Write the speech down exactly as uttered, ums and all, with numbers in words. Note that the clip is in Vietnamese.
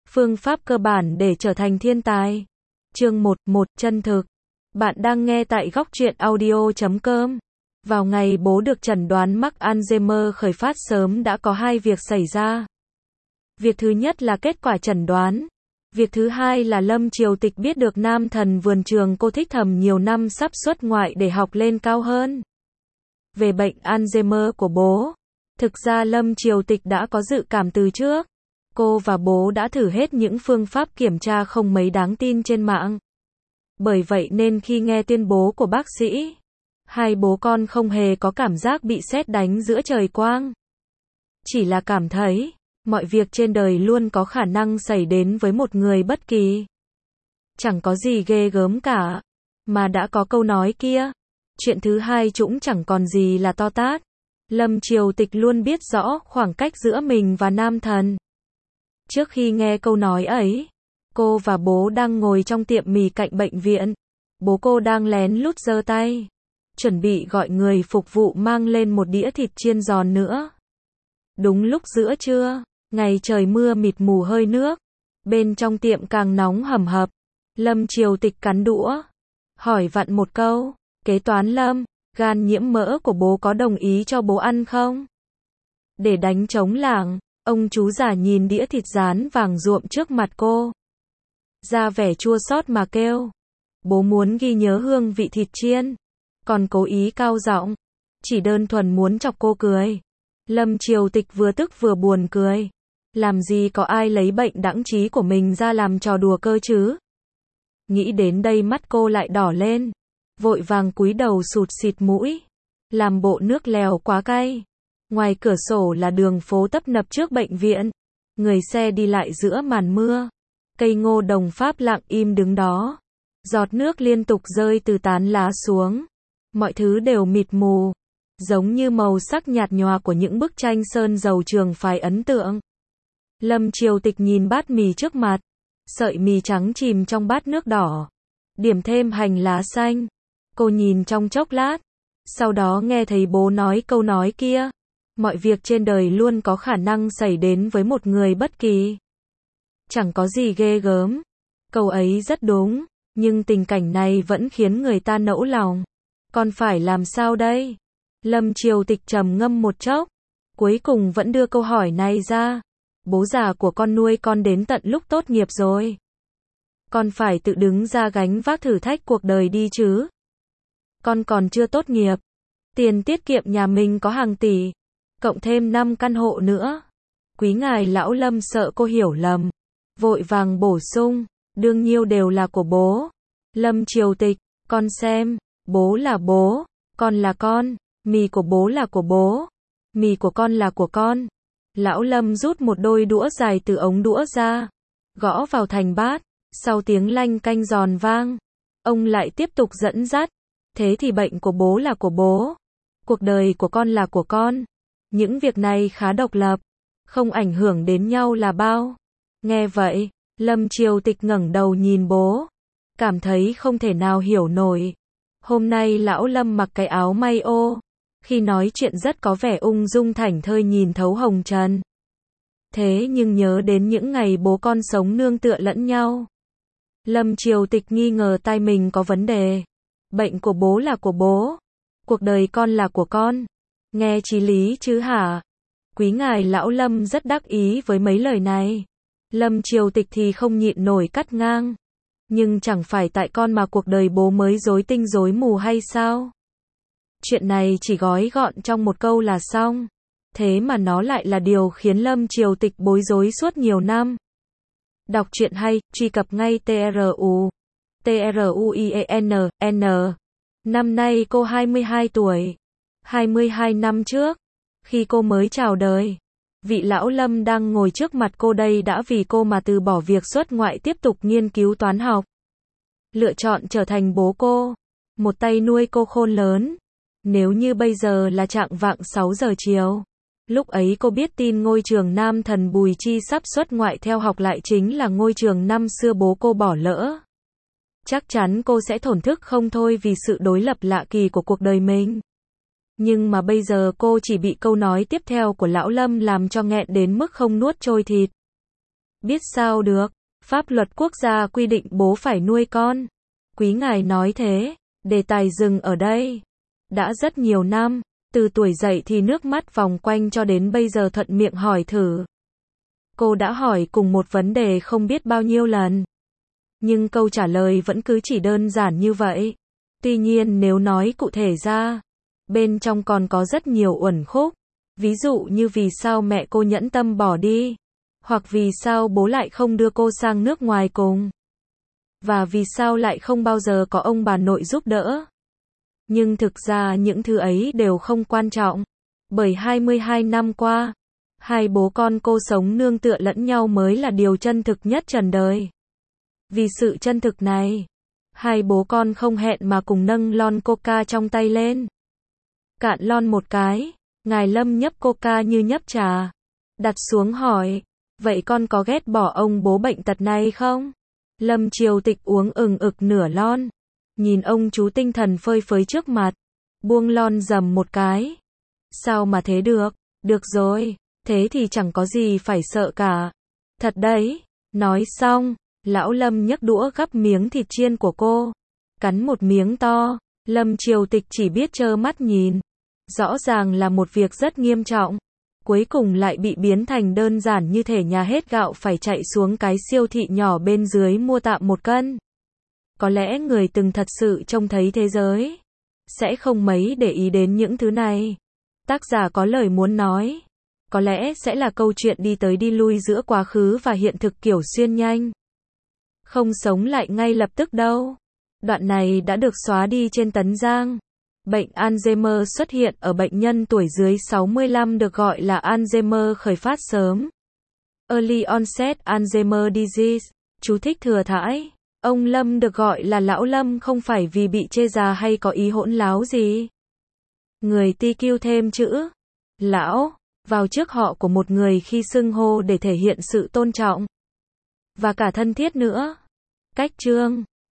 Phương pháp cơ bản để trở thành thiên tài. Chương một, một chân thực. Bạn đang nghe tại góc truyện audio chấm com. Vào ngày bố được chẩn đoán mắc Alzheimer khởi phát sớm đã có hai việc xảy ra. Việc thứ nhất là kết quả chẩn đoán. Việc thứ hai là Lâm Triều Tịch biết được nam thần vườn trường cô thích thầm nhiều năm sắp xuất ngoại để học lên cao hơn. Về bệnh Alzheimer của bố, thực ra Lâm Triều Tịch đã có dự cảm từ trước. Cô và bố đã thử hết những phương pháp kiểm tra không mấy đáng tin trên mạng. Bởi vậy nên khi nghe tuyên bố của bác sĩ, hai bố con không hề có cảm giác bị sét đánh giữa trời quang. Chỉ là cảm thấy, mọi việc trên đời luôn có khả năng xảy đến với một người bất kỳ. Chẳng có gì ghê gớm cả, mà đã có câu nói kia. Chuyện thứ hai cũng chẳng còn gì là to tát. Lâm Triều Tịch luôn biết rõ khoảng cách giữa mình và nam thần. Trước khi nghe câu nói ấy, cô và bố đang ngồi trong tiệm mì cạnh bệnh viện. Bố cô đang lén lút giơ tay, chuẩn bị gọi người phục vụ mang lên một đĩa thịt chiên giòn nữa. Đúng lúc giữa trưa, ngày trời mưa mịt mù hơi nước, bên trong tiệm càng nóng hầm hập. Lâm Triều Tịch cắn đũa, hỏi vặn một câu, kế toán Lâm, gan nhiễm mỡ của bố có đồng ý cho bố ăn không? Để đánh trống lảng, ông chú già nhìn đĩa thịt rán vàng ruộm trước mặt cô, ra vẻ chua xót mà kêu, bố muốn ghi nhớ hương vị thịt chiên, còn cố ý cao giọng, chỉ đơn thuần muốn chọc cô cười. Lâm Triều Tịch vừa tức vừa buồn cười, làm gì có ai lấy bệnh đãng trí của mình ra làm trò đùa cơ chứ? Nghĩ đến đây mắt cô lại đỏ lên, vội vàng cúi đầu sụt xịt mũi, làm bộ nước lèo quá cay. Ngoài cửa sổ là đường phố tấp nập trước bệnh viện, người xe đi lại giữa màn mưa, cây ngô đồng Pháp lặng im đứng đó, giọt nước liên tục rơi từ tán lá xuống, mọi thứ đều mịt mù, giống như màu sắc nhạt nhòa của những bức tranh sơn dầu trường phái ấn tượng. Lâm Triều Tịch nhìn bát mì trước mặt, sợi mì trắng chìm trong bát nước đỏ, điểm thêm hành lá xanh. Cô nhìn trong chốc lát, sau đó nghe thấy bố nói câu nói kia, mọi việc trên đời luôn có khả năng xảy đến với một người bất kỳ. Chẳng có gì ghê gớm. Câu ấy rất đúng, nhưng tình cảnh này vẫn khiến người ta nẫu lòng. Con phải làm sao đây? Lâm Triều Tịch trầm ngâm một chốc, cuối cùng vẫn đưa câu hỏi này ra. Bố già của con nuôi con đến tận lúc tốt nghiệp rồi. Con phải tự đứng ra gánh vác thử thách cuộc đời đi chứ. Con còn chưa tốt nghiệp. Tiền tiết kiệm nhà mình có hàng tỷ, cộng thêm năm căn hộ nữa. Quý ngài lão Lâm sợ cô hiểu lầm, vội vàng bổ sung, đương nhiêu đều là của bố. Lâm Triều Tịch, con xem, bố là bố, con là con, mì của bố là của bố, mì của con là của con. Lão Lâm rút một đôi đũa dài từ ống đũa ra, gõ vào thành bát, sau tiếng lanh canh giòn vang, ông lại tiếp tục dẫn dắt, thế thì bệnh của bố là của bố, cuộc đời của con là của con. Những việc này khá độc lập, không ảnh hưởng đến nhau là bao. Nghe vậy, Lâm Triều Tịch ngẩng đầu nhìn bố, cảm thấy không thể nào hiểu nổi. Hôm nay lão Lâm mặc cái áo may ô, khi nói chuyện rất có vẻ ung dung thảnh thơi nhìn thấu hồng trần. Thế nhưng nhớ đến những ngày bố con sống nương tựa lẫn nhau, Lâm Triều Tịch nghi ngờ tai mình có vấn đề. Bệnh của bố là của bố, cuộc đời con là của con. Nghe chí lý chứ hả? Quý ngài lão Lâm rất đắc ý với mấy lời này. Lâm Triều Tịch thì không nhịn nổi cắt ngang. Nhưng chẳng phải tại con mà cuộc đời bố mới rối tinh rối mù hay sao? Chuyện này chỉ gói gọn trong một câu là xong. Thế mà nó lại là điều khiến Lâm Triều Tịch bối rối suốt nhiều năm. Đọc truyện hay, truy cập ngay tru. truien, n. Năm nay cô hai mươi hai tuổi. hai mươi hai năm trước, khi cô mới chào đời, vị lão Lâm đang ngồi trước mặt cô đây đã vì cô mà từ bỏ việc xuất ngoại tiếp tục nghiên cứu toán học. Lựa chọn trở thành bố cô, một tay nuôi cô khôn lớn. Nếu như bây giờ là trạng vạng sáu giờ chiều, lúc ấy cô biết tin ngôi trường nam thần Bùi Chi sắp xuất ngoại theo học lại chính là ngôi trường năm xưa bố cô bỏ lỡ. Chắc chắn cô sẽ thổn thức không thôi vì sự đối lập lạ kỳ của cuộc đời mình. Nhưng mà bây giờ cô chỉ bị câu nói tiếp theo của lão Lâm làm cho nghẹn đến mức không nuốt trôi thịt. Biết sao được, pháp luật quốc gia quy định bố phải nuôi con. Quý ngài nói thế, đề tài dừng ở đây. Đã rất nhiều năm, từ tuổi dậy thì nước mắt vòng quanh cho đến bây giờ thuận miệng hỏi thử. Cô đã hỏi cùng một vấn đề không biết bao nhiêu lần. Nhưng câu trả lời vẫn cứ chỉ đơn giản như vậy. Tuy nhiên nếu nói cụ thể ra, bên trong còn có rất nhiều uẩn khúc. Ví dụ như vì sao mẹ cô nhẫn tâm bỏ đi. Hoặc vì sao bố lại không đưa cô sang nước ngoài cùng. Và vì sao lại không bao giờ có ông bà nội giúp đỡ. Nhưng thực ra những thứ ấy đều không quan trọng. Bởi hai mươi hai năm qua, hai bố con cô sống nương tựa lẫn nhau mới là điều chân thực nhất trần đời. Vì sự chân thực này, hai bố con không hẹn mà cùng nâng lon coca trong tay lên. Cạn lon một cái, ngài Lâm nhấp coca như nhấp trà. Đặt xuống hỏi, vậy con có ghét bỏ ông bố bệnh tật này không? Lâm Triều Tịch uống ừng ực nửa lon. Nhìn ông chú tinh thần phơi phới trước mặt. Buông lon dầm một cái. Sao mà thế được? Được rồi, thế thì chẳng có gì phải sợ cả. Thật đấy. Nói xong, lão Lâm nhấc đũa gắp miếng thịt chiên của cô. Cắn một miếng to. Lâm Triều Tịch chỉ biết trơ mắt nhìn. Rõ ràng là một việc rất nghiêm trọng. Cuối cùng lại bị biến thành đơn giản như thể nhà hết gạo phải chạy xuống cái siêu thị nhỏ bên dưới mua tạm một cân. Có lẽ người từng thật sự trông thấy thế giới sẽ không mấy để ý đến những thứ này. Tác giả có lời muốn nói. Có lẽ sẽ là câu chuyện đi tới đi lui giữa quá khứ và hiện thực kiểu xuyên nhanh. Không sống lại ngay lập tức đâu. Đoạn này đã được xóa đi trên Tấn Giang. Bệnh Alzheimer xuất hiện ở bệnh nhân tuổi dưới sáu mươi lăm được gọi là Alzheimer khởi phát sớm. Early onset Alzheimer disease. Chú thích thừa thãi. Ông Lâm được gọi là Lão Lâm không phải vì bị chê già hay có ý hỗn láo gì. Người ti kiu thêm chữ Lão vào trước họ của một người khi xưng hô để thể hiện sự tôn trọng. Và cả thân thiết nữa. Cách chương